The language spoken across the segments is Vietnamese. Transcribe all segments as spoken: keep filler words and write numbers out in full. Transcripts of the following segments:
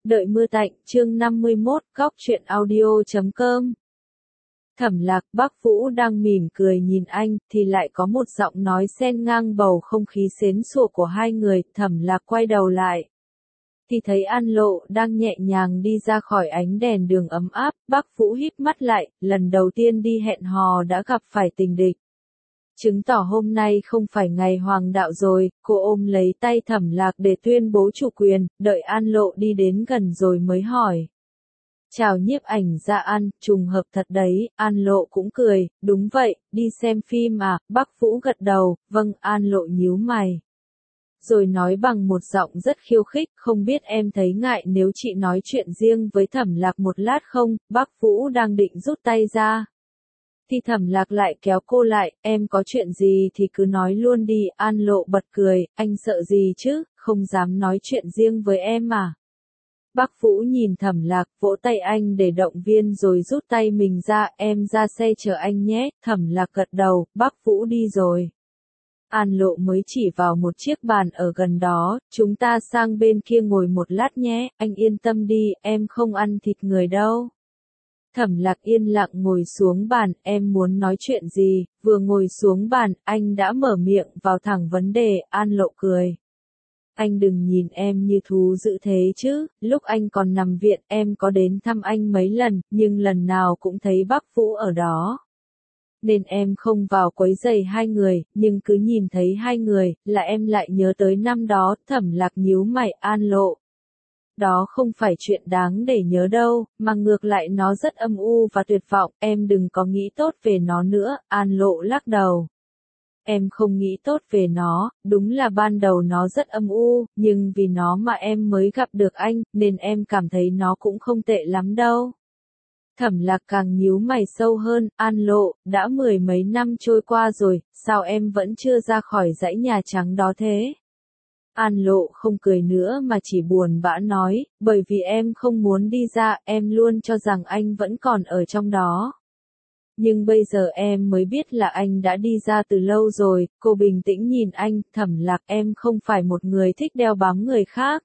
Đợi mưa tạnh, chương năm mươi mốt, góc truyện audio chấm com. Thẩm Lạc, Bác Vũ đang mỉm cười nhìn anh, thì lại có một giọng nói xen ngang bầu không khí xến xụa của hai người. Thẩm Lạc quay đầu lại, thì thấy An Lộ đang nhẹ nhàng đi ra khỏi ánh đèn đường ấm áp. Bác Vũ híp mắt lại, lần đầu tiên đi hẹn hò đã gặp phải tình địch. Chứng tỏ hôm nay không phải ngày hoàng đạo rồi. Cô ôm lấy tay Thẩm Lạc để tuyên bố chủ quyền, đợi An Lộ đi đến gần rồi mới hỏi. Chào nhiếp ảnh gia An, trùng hợp thật đấy. An Lộ cũng cười, đúng vậy, đi xem phim à. Bác Vũ gật đầu, vâng. An Lộ nhíu mày, rồi nói bằng một giọng rất khiêu khích, không biết em thấy ngại nếu chị nói chuyện riêng với Thẩm Lạc một lát không. Bác Vũ đang định rút tay ra, thì Thẩm Lạc lại kéo cô lại, em có chuyện gì thì cứ nói luôn đi. An Lộ bật cười, anh sợ gì chứ, không dám nói chuyện riêng với em à. Bác Vũ nhìn Thẩm Lạc, vỗ tay anh để động viên rồi rút tay mình ra, em ra xe chờ anh nhé. Thẩm Lạc gật đầu, bác Vũ đi rồi. An Lộ mới chỉ vào một chiếc bàn ở gần đó, chúng ta sang bên kia ngồi một lát nhé, anh yên tâm đi, em không ăn thịt người đâu. Thẩm Lạc yên lặng ngồi xuống bàn, em muốn nói chuyện gì? Vừa ngồi xuống bàn, anh đã mở miệng vào thẳng vấn đề. An Lộ cười. Anh đừng nhìn em như thú dữ thế chứ, lúc anh còn nằm viện em có đến thăm anh mấy lần, nhưng lần nào cũng thấy bác Vũ ở đó. Nên em không vào quấy rầy hai người, nhưng cứ nhìn thấy hai người, là em lại nhớ tới năm đó. Thẩm Lạc nhíu mày. An Lộ, đó không phải chuyện đáng để nhớ đâu, mà ngược lại nó rất âm u và tuyệt vọng, em đừng có nghĩ tốt về nó nữa. An Lộ lắc đầu. Em không nghĩ tốt về nó, đúng là ban đầu nó rất âm u, nhưng vì nó mà em mới gặp được anh, nên em cảm thấy nó cũng không tệ lắm đâu. Thẩm Lạc càng nhíu mày sâu hơn. An Lộ, đã mười mấy năm trôi qua rồi, sao em vẫn chưa ra khỏi dãy Nhà Trắng đó thế? An Lộ không cười nữa mà chỉ buồn bã nói, bởi vì em không muốn đi ra, em luôn cho rằng anh vẫn còn ở trong đó. Nhưng bây giờ em mới biết là anh đã đi ra từ lâu rồi. Cô bình tĩnh nhìn anh. Thẩm Lạc, em không phải một người thích đeo bám người khác.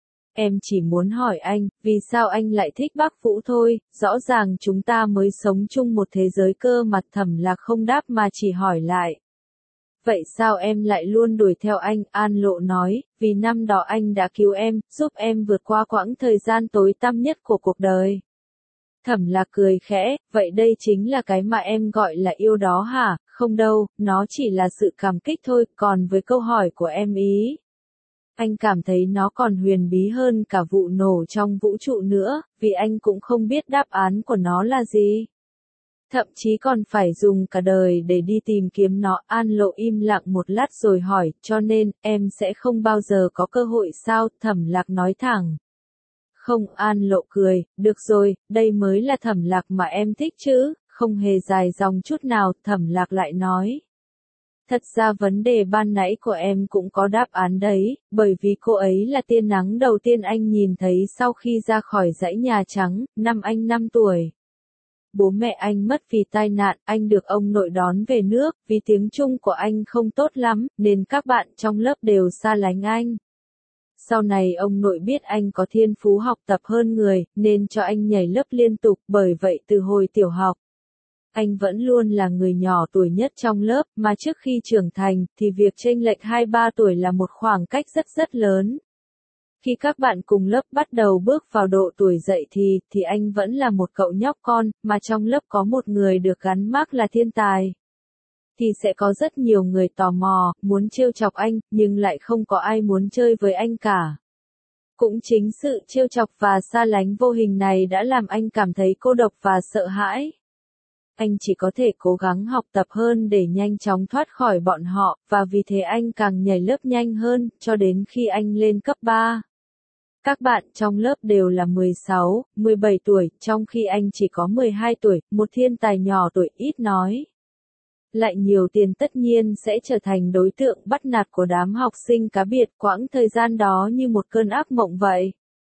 Em chỉ muốn hỏi anh, vì sao anh lại thích bác Vũ thôi, rõ ràng chúng ta mới sống chung một thế giới cơ mà. Thẩm Lạc không đáp mà chỉ hỏi lại. Vậy sao em lại luôn đuổi theo anh? An Lộ nói, vì năm đó anh đã cứu em, giúp em vượt qua quãng thời gian tối tăm nhất của cuộc đời. Thẩm Lạc cười khẽ, vậy đây chính là cái mà em gọi là yêu đó hả? Không đâu, nó chỉ là sự cảm kích thôi. Còn với câu hỏi của em ý, anh cảm thấy nó còn huyền bí hơn cả vụ nổ trong vũ trụ nữa, vì anh cũng không biết đáp án của nó là gì. Thậm chí còn phải dùng cả đời để đi tìm kiếm nó. An Lộ im lặng một lát rồi hỏi, cho nên, em sẽ không bao giờ có cơ hội sao? Thẩm Lạc nói thẳng. Không. An Lộ cười, được rồi, đây mới là Thẩm Lạc mà em thích chứ, không hề dài dòng chút nào. Thẩm Lạc lại nói. Thật ra vấn đề ban nãy của em cũng có đáp án đấy, bởi vì cô ấy là tia nắng đầu tiên anh nhìn thấy sau khi ra khỏi dãy Nhà Trắng. Năm anh năm tuổi. Bố mẹ anh mất vì tai nạn, anh được ông nội đón về nước, vì tiếng Trung của anh không tốt lắm, nên các bạn trong lớp đều xa lánh anh. Sau này ông nội biết anh có thiên phú học tập hơn người, nên cho anh nhảy lớp liên tục, bởi vậy từ hồi tiểu học, anh vẫn luôn là người nhỏ tuổi nhất trong lớp, mà trước khi trưởng thành, thì việc chênh lệch hai ba tuổi là một khoảng cách rất rất lớn. Khi các bạn cùng lớp bắt đầu bước vào độ tuổi dậy thì, thì anh vẫn là một cậu nhóc con, mà trong lớp có một người được gắn mác là thiên tài. Thì sẽ có rất nhiều người tò mò, muốn trêu chọc anh, nhưng lại không có ai muốn chơi với anh cả. Cũng chính sự trêu chọc và xa lánh vô hình này đã làm anh cảm thấy cô độc và sợ hãi. Anh chỉ có thể cố gắng học tập hơn để nhanh chóng thoát khỏi bọn họ, và vì thế anh càng nhảy lớp nhanh hơn, cho đến khi anh lên cấp ba. Các bạn trong lớp đều là mười sáu, mười bảy tuổi, trong khi anh chỉ có mười hai tuổi, một thiên tài nhỏ tuổi ít nói. Lại nhiều tiền, tất nhiên sẽ trở thành đối tượng bắt nạt của đám học sinh cá biệt. Quãng thời gian đó như một cơn ác mộng vậy.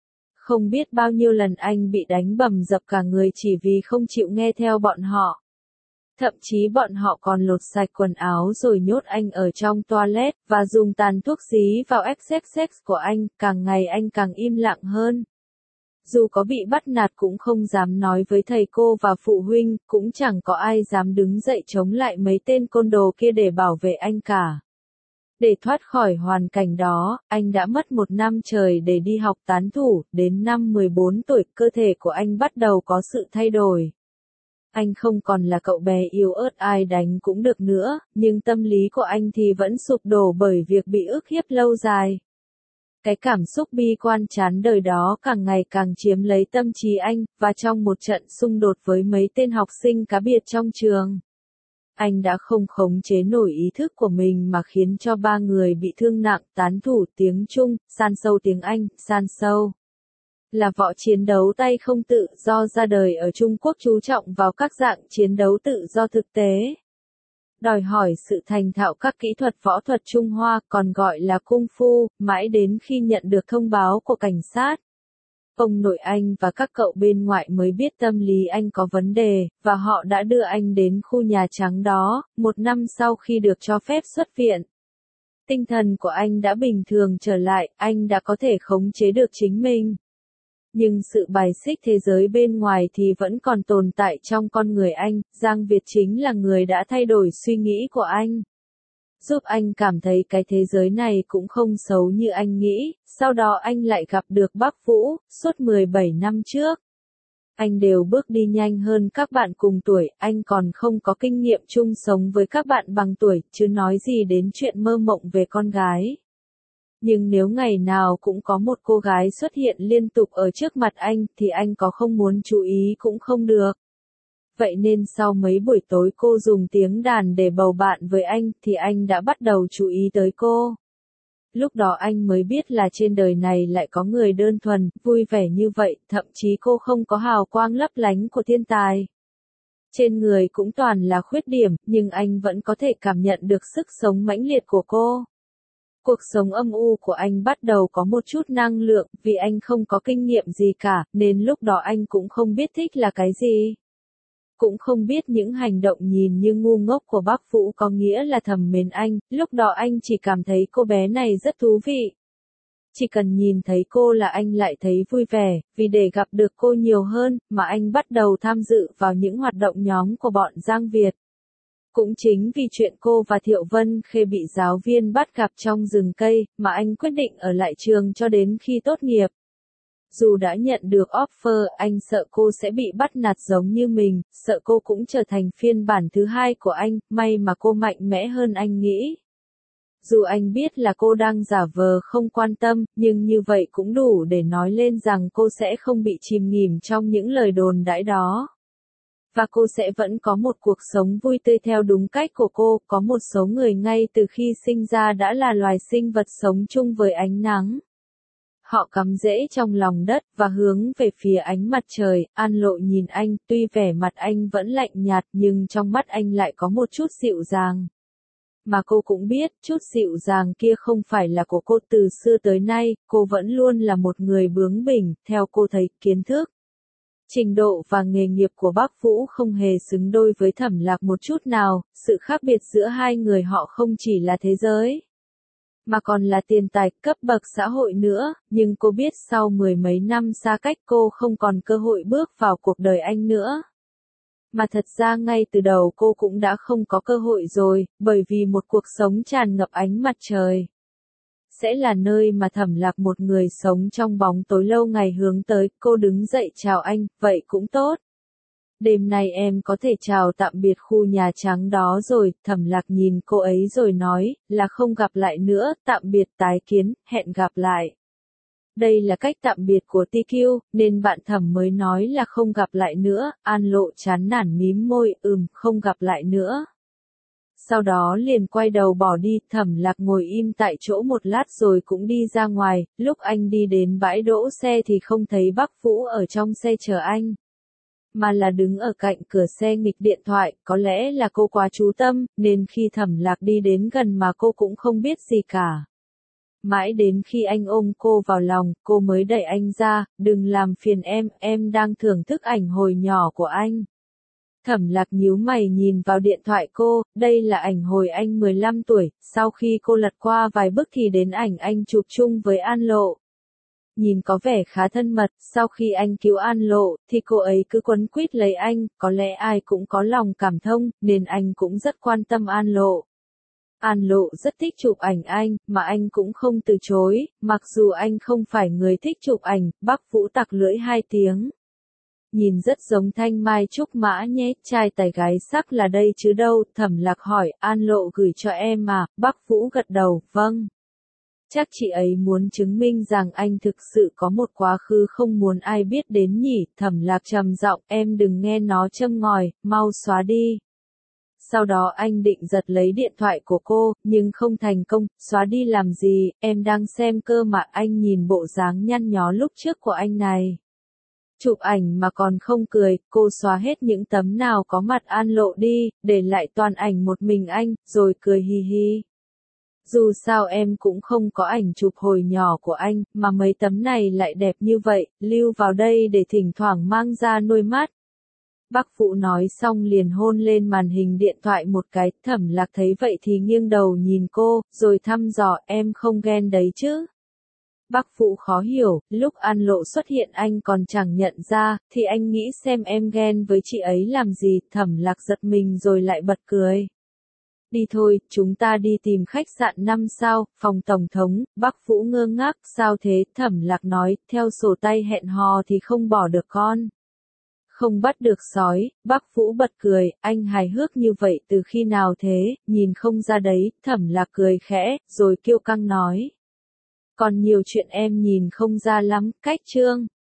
Không biết bao nhiêu lần anh bị đánh bầm dập cả người chỉ vì không chịu nghe theo bọn họ. Thậm chí bọn họ còn lột sạch quần áo rồi nhốt anh ở trong toilet, và dùng tàn thuốc dí vào xx của anh. Càng ngày anh càng im lặng hơn. Dù có bị bắt nạt cũng không dám nói với thầy cô và phụ huynh, cũng chẳng có ai dám đứng dậy chống lại mấy tên côn đồ kia để bảo vệ anh cả. Để thoát khỏi hoàn cảnh đó, anh đã mất một năm trời để đi học tán thủ, đến năm mười bốn tuổi, cơ thể của anh bắt đầu có sự thay đổi. Anh không còn là cậu bé yếu ớt ai đánh cũng được nữa, nhưng tâm lý của anh thì vẫn sụp đổ bởi việc bị ức hiếp lâu dài. Cái cảm xúc bi quan chán đời đó càng ngày càng chiếm lấy tâm trí anh, và trong một trận xung đột với mấy tên học sinh cá biệt trong trường, anh đã không khống chế nổi ý thức của mình mà khiến cho ba người bị thương nặng. Tán thủ tiếng Trung, san sâu tiếng Anh, san sâu là võ chiến đấu tay không tự do ra đời ở Trung Quốc, chú trọng vào các dạng chiến đấu tự do thực tế, đòi hỏi sự thành thạo các kỹ thuật võ thuật Trung Hoa, còn gọi là Kung Fu, mãi đến khi nhận được thông báo của cảnh sát. Ông nội anh và các cậu bên ngoại mới biết tâm lý anh có vấn đề, và họ đã đưa anh đến khu Nhà Trắng đó, một năm sau khi được cho phép xuất viện. Tinh thần của anh đã bình thường trở lại, anh đã có thể khống chế được chính mình. Nhưng sự bài xích thế giới bên ngoài thì vẫn còn tồn tại trong con người anh. Giang Việt chính là người đã thay đổi suy nghĩ của anh, giúp anh cảm thấy cái thế giới này cũng không xấu như anh nghĩ. Sau đó anh lại gặp được Bắc Vũ, suốt mười bảy năm trước. Anh đều bước đi nhanh hơn các bạn cùng tuổi, anh còn không có kinh nghiệm chung sống với các bạn bằng tuổi, chứ nói gì đến chuyện mơ mộng về con gái. Nhưng nếu ngày nào cũng có một cô gái xuất hiện liên tục ở trước mặt anh, thì anh có không muốn chú ý cũng không được. Vậy nên sau mấy buổi tối cô dùng tiếng đàn để bầu bạn với anh, thì anh đã bắt đầu chú ý tới cô. Lúc đó anh mới biết là trên đời này lại có người đơn thuần, vui vẻ như vậy, thậm chí cô không có hào quang lấp lánh của thiên tài. Trên người cũng toàn là khuyết điểm, nhưng anh vẫn có thể cảm nhận được sức sống mãnh liệt của cô. Cuộc sống âm u của anh bắt đầu có một chút năng lượng, vì anh không có kinh nghiệm gì cả, nên lúc đó anh cũng không biết thích là cái gì. Cũng không biết những hành động nhìn như ngu ngốc của Bắc Vũ có nghĩa là thầm mến anh, lúc đó anh chỉ cảm thấy cô bé này rất thú vị. Chỉ cần nhìn thấy cô là anh lại thấy vui vẻ, vì để gặp được cô nhiều hơn, mà anh bắt đầu tham dự vào những hoạt động nhóm của bọn Giang Việt. Cũng chính vì chuyện cô và Thiệu Vân Khê bị giáo viên bắt gặp trong rừng cây, mà anh quyết định ở lại trường cho đến khi tốt nghiệp. Dù đã nhận được offer, anh sợ cô sẽ bị bắt nạt giống như mình, sợ cô cũng trở thành phiên bản thứ hai của anh, may mà cô mạnh mẽ hơn anh nghĩ. Dù anh biết là cô đang giả vờ không quan tâm, nhưng như vậy cũng đủ để nói lên rằng cô sẽ không bị chìm nghỉm trong những lời đồn đãi đó. Và cô sẽ vẫn có một cuộc sống vui tươi theo đúng cách của cô. Có một số người ngay từ khi sinh ra đã là loài sinh vật sống chung với ánh nắng. Họ cắm rễ trong lòng đất và hướng về phía ánh mặt trời. An Lộ nhìn anh, tuy vẻ mặt anh vẫn lạnh nhạt nhưng trong mắt anh lại có một chút dịu dàng. Mà cô cũng biết, chút dịu dàng kia không phải là của cô từ xưa tới nay, cô vẫn luôn là một người bướng bỉnh, theo cô thấy, kiến thức, trình độ và nghề nghiệp của Bắc Vũ không hề xứng đôi với Thẩm Lạc một chút nào. Sự khác biệt giữa hai người họ không chỉ là thế giới, mà còn là tiền tài, cấp bậc xã hội nữa. Nhưng cô biết sau mười mấy năm xa cách cô không còn cơ hội bước vào cuộc đời anh nữa. Mà thật ra ngay từ đầu cô cũng đã không có cơ hội rồi, bởi vì một cuộc sống tràn ngập ánh mặt trời sẽ là nơi mà Thẩm Lạc, một người sống trong bóng tối lâu ngày, hướng tới. Cô đứng dậy chào anh, vậy cũng tốt. Đêm nay em có thể chào tạm biệt khu Nhà Trắng đó rồi. Thẩm Lạc nhìn cô ấy rồi nói, là không gặp lại nữa, tạm biệt, tái kiến, hẹn gặp lại. Đây là cách tạm biệt của tê quy, nên bạn Thẩm mới nói là không gặp lại nữa. An Lộ chán nản mím môi, ừm, không gặp lại nữa. Sau đó liền quay đầu bỏ đi. Thẩm Lạc ngồi im tại chỗ một lát rồi cũng đi ra ngoài. Lúc anh đi đến bãi đỗ xe thì không thấy Bắc Vũ ở trong xe chờ anh, mà là đứng ở cạnh cửa xe nghịch điện thoại. Có lẽ là cô quá chú tâm, nên khi Thẩm Lạc đi đến gần mà cô cũng không biết gì cả. Mãi đến khi anh ôm cô vào lòng, cô mới đẩy anh ra, đừng làm phiền em, em đang thưởng thức ảnh hồi nhỏ của anh. Thẩm Lạc nhíu mày nhìn vào điện thoại cô, đây là ảnh hồi anh mười lăm tuổi, sau khi cô lật qua vài bức thì đến ảnh anh chụp chung với An Lộ. nhìn có vẻ khá thân mật, sau khi anh cứu An Lộ, thì cô ấy cứ quấn quýt lấy anh, có lẽ ai cũng có lòng cảm thông, nên anh cũng rất quan tâm An Lộ. An Lộ rất thích chụp ảnh anh, mà anh cũng không từ chối, mặc dù anh không phải người thích chụp ảnh, Bắc Vũ tặc lưỡi hai tiếng. Nhìn rất giống Thanh Mai Trúc Mã nhé, trai tài gái sắc là đây chứ đâu, Thẩm Lạc hỏi, An Lộ gửi cho em mà, Bắc Vũ gật đầu, vâng. Chắc chị ấy muốn chứng minh rằng anh thực sự có một quá khứ không muốn ai biết đến nhỉ, Thẩm Lạc trầm giọng, em đừng nghe nó châm ngòi, mau xóa đi. Sau đó anh định giật lấy điện thoại của cô, nhưng không thành công, xóa đi làm gì, em đang xem cơ mà. Anh nhìn bộ dáng nhăn nhó lúc trước của anh này. Chụp ảnh mà còn không cười, cô xóa hết những tấm nào có mặt An Lộ đi, để lại toàn ảnh một mình anh, rồi cười hi hi. Dù sao em cũng không có ảnh chụp hồi nhỏ của anh, mà mấy tấm này lại đẹp như vậy, lưu vào đây để thỉnh thoảng mang ra nuôi mát. Bắc Vũ nói xong liền hôn lên màn hình điện thoại một cái, Thẩm Lạc thấy vậy thì nghiêng đầu nhìn cô, rồi thăm dò, em không ghen đấy chứ. Bắc Vũ khó hiểu, lúc An Lộ xuất hiện anh còn chẳng nhận ra, thì anh nghĩ xem em ghen với chị ấy làm gì, Thẩm Lạc giật mình rồi lại bật cười. Đi thôi, chúng ta đi tìm khách sạn năm sao, phòng tổng thống. Bắc Vũ ngơ ngác, sao thế, Thẩm Lạc nói, theo sổ tay hẹn hò thì không bỏ được con. Không bắt được sói, Bắc Vũ bật cười, anh hài hước như vậy từ khi nào thế, nhìn không ra đấy, Thẩm Lạc cười khẽ, rồi kiêu căng nói. Còn nhiều chuyện em nhìn không ra lắm, cách chương.